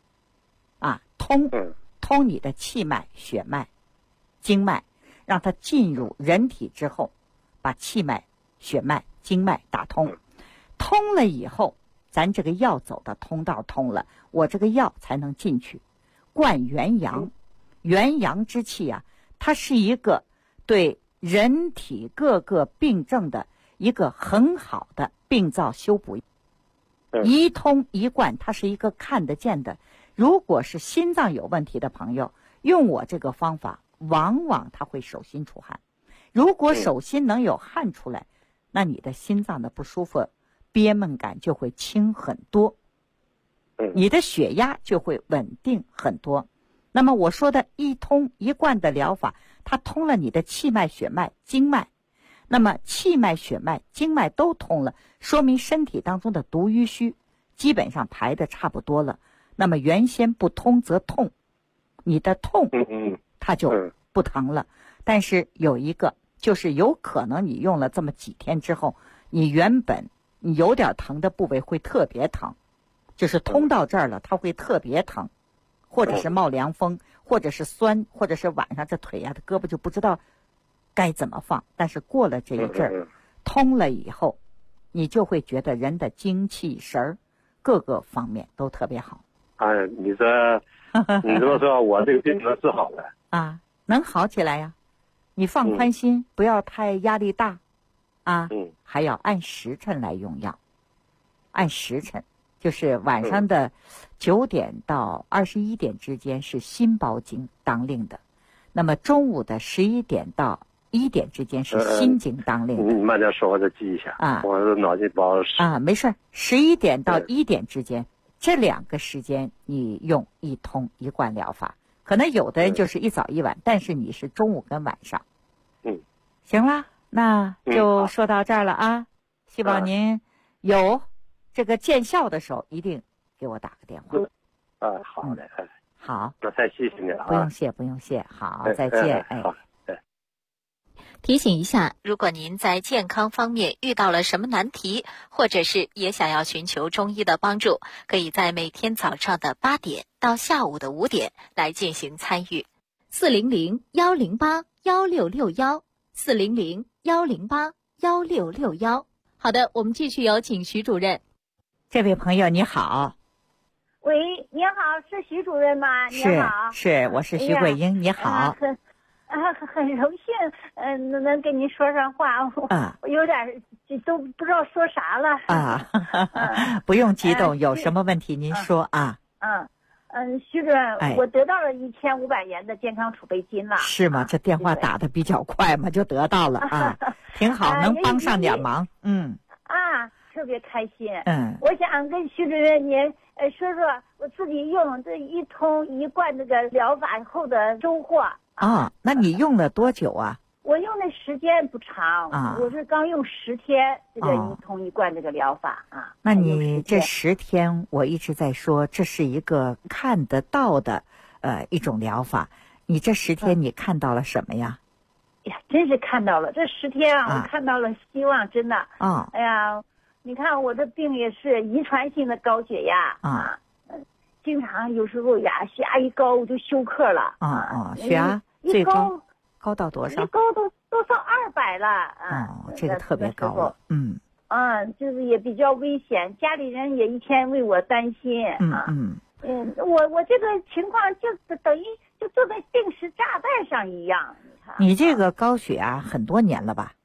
E: 通你的气脉、血脉、经脉，让它进入人体之后，把气脉、血脉、经脉打通。通了以后，咱这个药走的通道通了，我这个药才能进去。灌元阳，元阳之气它是一个对人体各个病症的一个很好的病灶修补。一通一贯，它是一个看得见的。如果是心脏有问题的朋友，用我这个方法，往往他会手心出汗。如果手心能有汗出来，那你的心脏的不舒服、憋闷感就会轻很多，你的血压就会稳定很多。 那么我说的一通一贯的疗法，它通了你的气脉、血脉、经脉。那么气脉、血脉、经脉都通了，说明身体当中的毒瘀虚基本上排的差不多了。那么原先不通则痛，你的痛它就不疼了。但是有一个就是有可能你用了这么几天之后，你原本你有点疼的部位会特别疼，就是通到这儿了它会特别疼，或者是冒凉风，或者是酸，或者是晚上这腿啊的胳膊就不知道该怎么放。但是过了这一阵儿，通了以后，你就会觉得人的精气神儿各个方面都特别好。
I: 哎，你这么说，我这个病能治好了
E: 啊，能好起来呀。你放宽心，不要太压力大啊。还要按时辰来用药，按时辰就是晚上的9点到21点之间是心包经当令的，那么中午的11点到1点之间是心经当令的。
I: 你慢点说，我再记一下啊。我的脑筋不好使
E: 啊，没事。11点到1点之间，这2个时间你用一通一贯疗法。可能有的人就是一早一晚，但是你是中午跟晚上。行了，那就说到这儿了啊。希望您有这个见效的时候，一定给我打个电话。
I: 好的。
E: 好，
I: 那太谢谢你了啊。
E: 不用谢，不用谢。好，再见。
I: 好。
C: 提醒一下，如果您在健康方面遇到了什么难题，或者是也想要寻求中医的帮助，可以在每天早上的8点到下午的5点来进行参与。400-108-1661，400-108-1661。好的，我们继续有请徐主任。
E: 这位朋友你好。
J: 喂，你好，是徐主任吗？你好。
E: 是，我是徐桂英。你好。
J: 很荣幸，能跟您说上话。我有点都不知道说啥了。
E: 不用激动，有什么问题您说啊。
J: 徐主任，我得到了1500元的健康储备金了。
E: 是吗？这电话打得比较快嘛，就得到了啊，挺好，能帮上点忙。
J: 特别开心。我想跟徐主任您说说我自己用这一通一贯这个疗法后的收获。
E: 那你用了多久啊？
J: 我用的时间不长我是刚用10天这个一通一贯这个疗法
E: 那你这10天，我一直在说这是一个看得到的一种疗法。你这10天你看到了什么呀？
J: 真是看到了，这10天我看到了希望，真的。哎呀，你看我的病也是遗传性的高血压经常有时候血压一高我就休克了
E: 血压最高到多少？
J: 一高都上200了
E: 这个特别高了。
J: 就是也比较危险，家里人也一天为我担心我这个情况就等于就坐在定时炸弹上一样。
E: 你这个高血压很多年了吧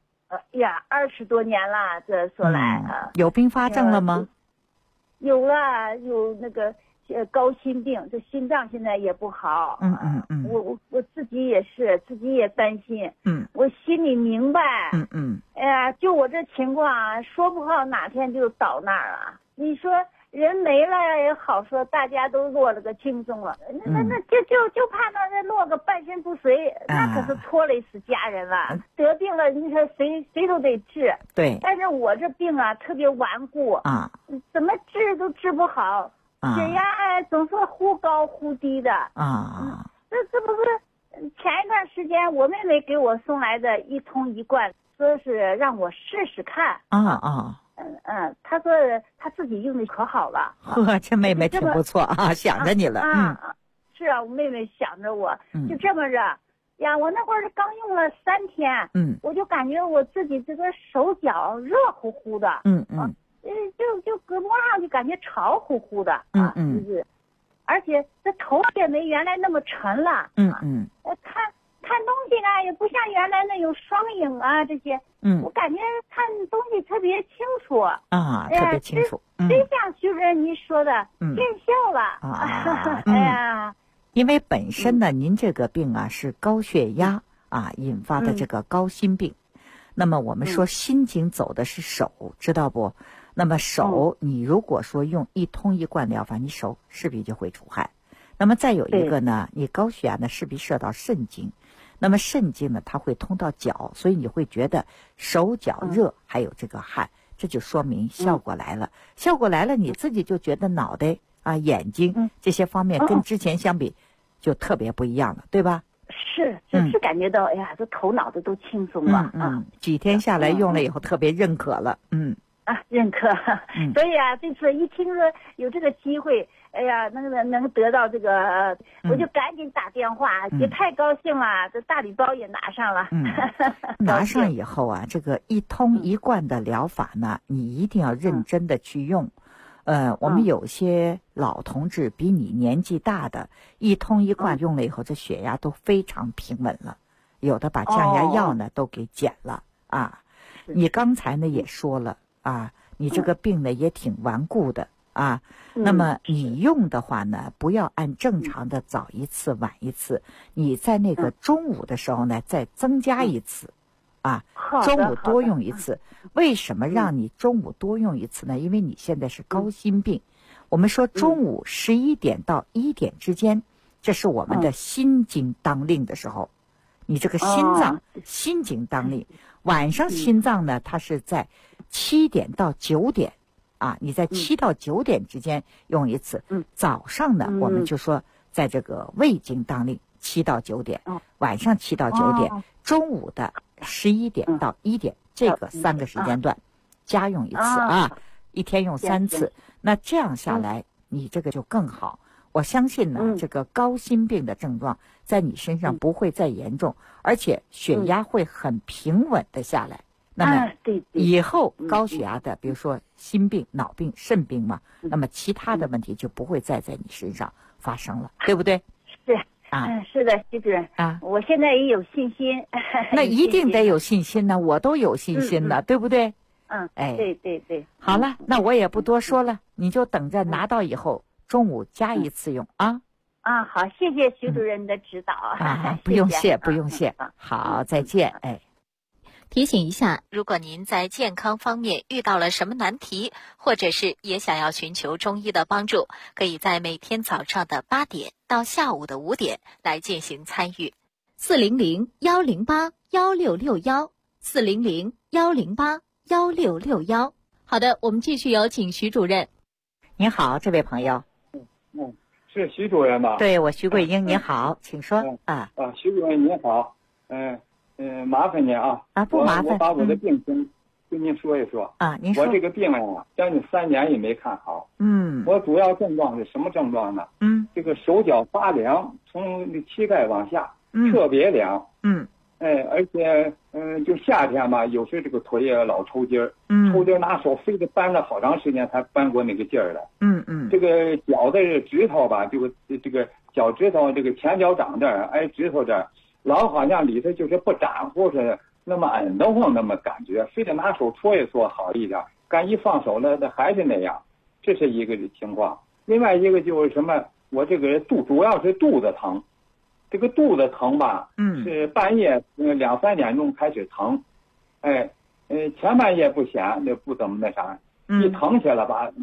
J: ？20多年了，这说来
E: 有并发症了吗？
J: 有了，有那个高心病，这心脏现在也不好。我自己也是，自己也担心。我心里明白。哎呀，就我这情况说不好哪天就倒那儿了。你说人没了也好说，大家都落了个轻松了。那就怕那落个半身不遂，那可是拖累死家人了。得病了，你说谁都得治。
E: 对。
J: 但是我这病特别顽固怎么治都治不好。血压总是忽高忽低的这不是前一段时间我妹妹给我送来的一通一贯，说是让我试试看她说她自己用的可好了。
E: 这妹妹挺不错想着你了。
J: 是我妹妹想着我就这么着呀。我那会儿刚用了3天我就感觉我自己这个手脚热乎乎的就胳膊上就感觉潮乎乎的就是而且这头也没原来那么沉了看东西呢也不像原来那有双影这些我感觉看东西特别清楚
E: 特别清楚
J: 真像徐主任您说的见效了哎呀，
E: 因为本身呢您这个病是高血压引发的这个高心病那么我们说心经走的是手知道不？那么手你如果说用一通一贯疗法，你手势必就会出汗。 那么再有一个呢，你高血压呢势必涉到肾经，那么肾经呢它会通到脚，所以你会觉得手脚热，还有这个汗，这就说明效果来了。效果来了，你自己就觉得脑袋啊、眼睛这些方面跟之前相比就特别不一样了，对吧？
J: 是感觉到，哎呀，这头脑子都轻松了。
E: 几天下来用了以后特别认可了。
J: 认可。所以啊，这次一听说有这个机会，哎呀，能得到这个，我就赶紧打电话，也太高兴了，这大礼包也拿上了。
E: 拿上以后啊，这个一通一贯的疗法呢，你一定要认真的去用。我们有些老同志比你年纪大的，一通一贯用了以后，这血压都非常平稳了，有的把降压药呢都给减了啊。你刚才呢也说了啊，你这个病呢也挺顽固的啊。那么你用的话呢，不要按正常的早一次晚一次，你在那个中午的时候呢再增加一次。中午多用一次。为什么让你中午多用一次呢？因为你现在是高心病。我们说中午11点到1点之间，这是我们的心经当令的时候，你这个心经当令。晚上心脏呢，它是在7点到9点啊，你在7到9点之间用一次。早上呢，我们就说在这个胃经当令7到9点，晚上7到9点，中午的11点到1点，这个3个时间段加用一次啊，一天用3次。那这样下来，你这个就更好。我相信呢，这个高心病的症状在你身上不会再严重，而且血压会很平稳的下来。那么以后高血压的，比如说心病、脑病、肾病嘛，那么其他的问题就不会再在你身上发生了，对不对？
J: 是的，徐主任我现在也有信心。
E: 那一定得有信心呢，我都有信心了，对不对？
J: 对。
E: 好了，那我也不多说了，你就等着拿到以后中午加一次用啊。
J: 好，谢谢徐主任的指导。
E: 不用谢，不用谢。好，再见。
C: 提醒一下，如果您在健康方面遇到了什么难题，或者是也想要寻求中医的帮助，可以在每天早上的8点到下午的5点来进行参与。400-108-1661，400-108-1661。好的，我们继续有请徐主任。
E: 您好，这位朋友。
K: 是徐主任吧？
E: 对，我徐桂英，您好，请说。
K: 徐主任您好，麻烦您啊。
E: 不麻烦。
K: 我把我的病情跟您说一说。
E: 您说。
K: 我这个病将近3年也没看好。我主要症状是什么症状呢？这个手脚发凉，从膝盖往下，特别凉。而且就夏天吧，有时这个腿也老抽筋儿。抽筋儿拿手非得搬了好长时间才搬过那个劲儿来。这个脚的指头吧，这个脚趾头这个前脚掌这儿，指头这儿，老好像里头就是不粘乎似的，那么摁得慌，那么感觉，非得拿手搓一搓好一点，干一放手了，那还是那样。这是一个情况。另外一个就是什么，我这个主要是肚子疼。这个肚子疼吧，是半夜2、3点钟开始疼，前半夜不显，那不怎么那啥，一疼起来吧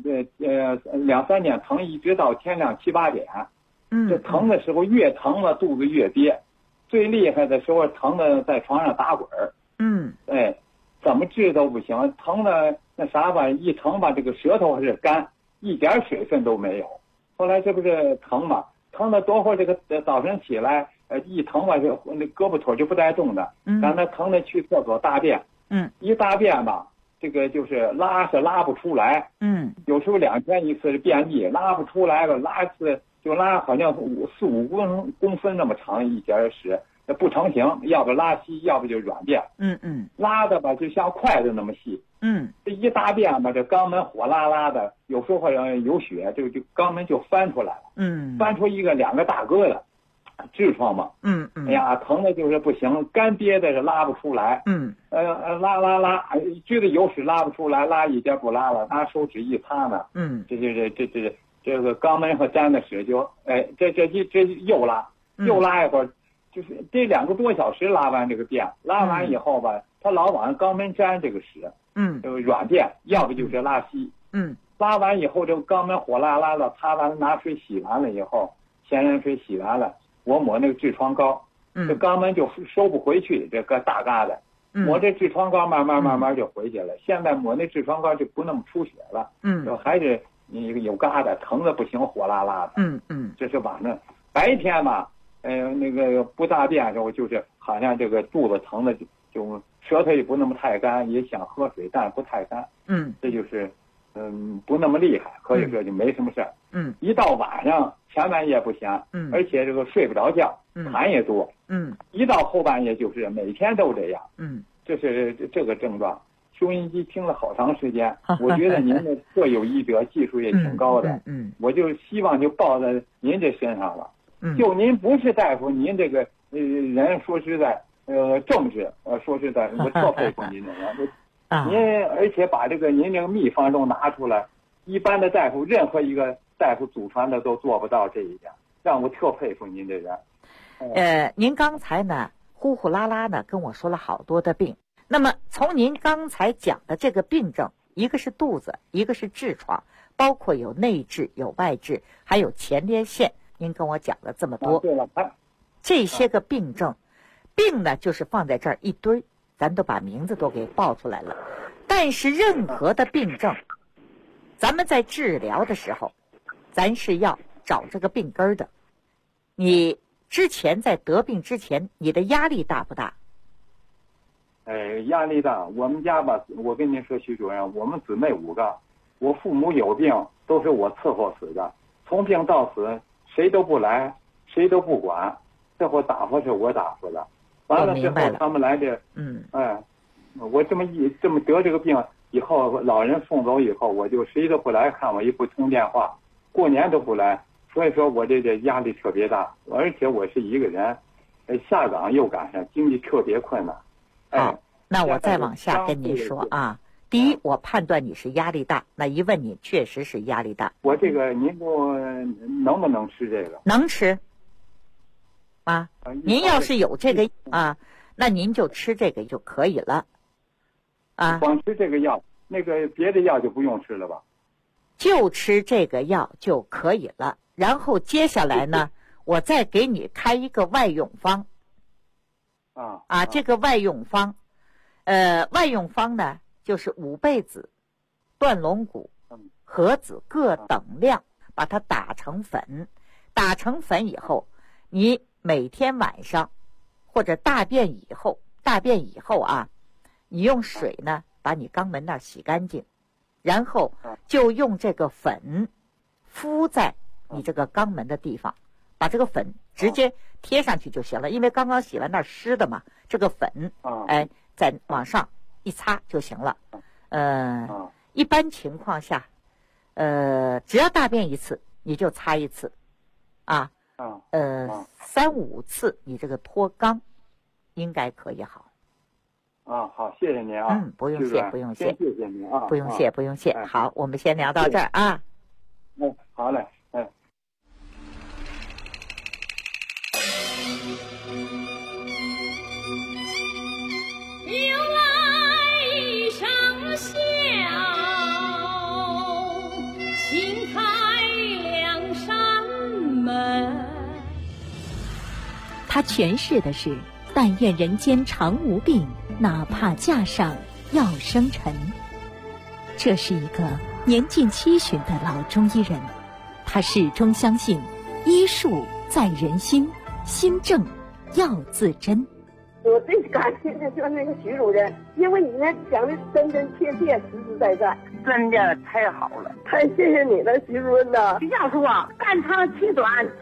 K: ，2、3点疼，一直到天亮7、8点，这疼的时候越疼了肚子越憋，最厉害的时候疼的在床上打滚儿，怎么治都不行，疼的那啥吧，一疼吧，这个舌头还是干，一点水分都没有。后来这不是疼嘛？疼了多会儿，这个早晨起来，一疼吧，就那胳膊腿就不带动的。让他疼的去厕所大便。一大便吧，这个就是拉是拉不出来。有时候2天一次是便秘，拉不出来了，拉一次就拉好像4、5公分那么长一节屎，不成形，要不拉稀，要不就软便。拉的吧就像筷子那么细。这一大便吧，这肛门火辣辣的，有时候好像有血，就肛门就翻出来了。翻出1个2个大疙瘩，痔疮嘛。哎呀，疼的就是不行，干憋的是拉不出来。拉，觉得有屎拉不出来，拉一点不拉了，拿手指一擦呢。这个肛门和沾的屎就，这又拉一会儿，就是这2个多小时拉完这个便，拉完以后吧，他老往肛门沾这个屎。软便，要不就是拉稀。拉完以后，这个肛门火辣辣的，擦完拿水洗完了以后， 咸盐水洗完了，我抹那个痔疮膏，这肛门就收不回去，这个大疙瘩。抹这痔疮膏慢慢就回去了。现在抹那痔疮膏就不那么出血了。就还是你有疙瘩，疼的不行，火辣辣的。这是晚上。白天嘛，那个不大便的时候，就是好像这个肚子疼的就舌头也不那么太干，也想喝水，但不太干。这就是不那么厉害，可以说就没什么事儿。一到晚上前半夜不行，而且这个睡不着觉，痰也多。一到后半夜就是每天都这样。这是这个症状。收音机听了好长时间，我觉得您的各有医德，技术也挺高的。我就希望就报在您这身上了。就您不是大夫，您这个人说实在，正直，说实在，我特佩服您的人。您而且把这个您这个秘方都拿出来，一般的大夫任何一个大夫祖传的都做不到这一点，让我特佩服您这人。
E: 您刚才呢呼呼啦啦呢跟我说了好多的病，那么从您刚才讲的这个病症，一个是肚子，一个是痔疮，包括有内痔有外痔，还有前列腺，您跟我讲了这么多。
K: 对了，
E: 这些个病症，病呢就是放在这儿一堆，咱都把名字都给报出来了。但是任何的病症，咱们在治疗的时候，咱是要找这个病根的。你之前在得病之前，你的压力大不大？
K: 压力大。我们家吧，我跟您说，徐主任，我们姊妹5个，我父母有病都是我伺候死的，从病到死谁都不来，谁都不管，最后打发是我打发的。完了之后他们来这，我这么得这个病以后，老人送走以后，我就谁都不来看我，也不通电话，过年都不来。所以说我这压力特别大，而且我是一个人，下岗又赶上，经济特别困难。
E: 好，那我再往下跟您说啊。第一，我判断你是压力大，那一问你确实是压力大。
K: 我这个您不能不能吃这个？
E: 能吃。啊，您要是有这个啊，那您就吃这个就可以了。啊，
K: 光吃这个药，那个别的药就不用吃了吧？
E: 就吃这个药就可以了。然后接下来呢，我再给你开一个外用方。这个外用方，外用方呢就是五倍子、断龙骨、合子各等量，把它打成粉。打成粉以后，你每天晚上或者大便以后啊，你用水呢把你肛门那儿洗干净，然后就用这个粉敷在你这个肛门的地方，把这个粉直接贴上去就行了，因为刚刚洗完那儿湿的嘛，这个粉再往上一擦就行了。一般情况下只要大便一次你就擦一次啊，3、5次你这个脱肛应该可以好。
K: 好，谢谢您啊。
E: 不用谢，不用谢，
K: 谢谢您啊。
E: 不用谢，不用谢。好，我们先聊到这儿啊。
K: 好嘞，
L: 由来生笑，轻开两扇门。
F: 他诠释的是但愿人间常无病，哪怕架上要生尘。这是一个年近70的老中医人，他始终相信医术在人心，心正要自珍。
H: 我最感谢的就是那个徐主任，因为你那讲的真真切切、实实在在，
G: 真的太好了，
H: 太谢谢你了，徐主任呐。
G: 徐教授啊，肝长气短。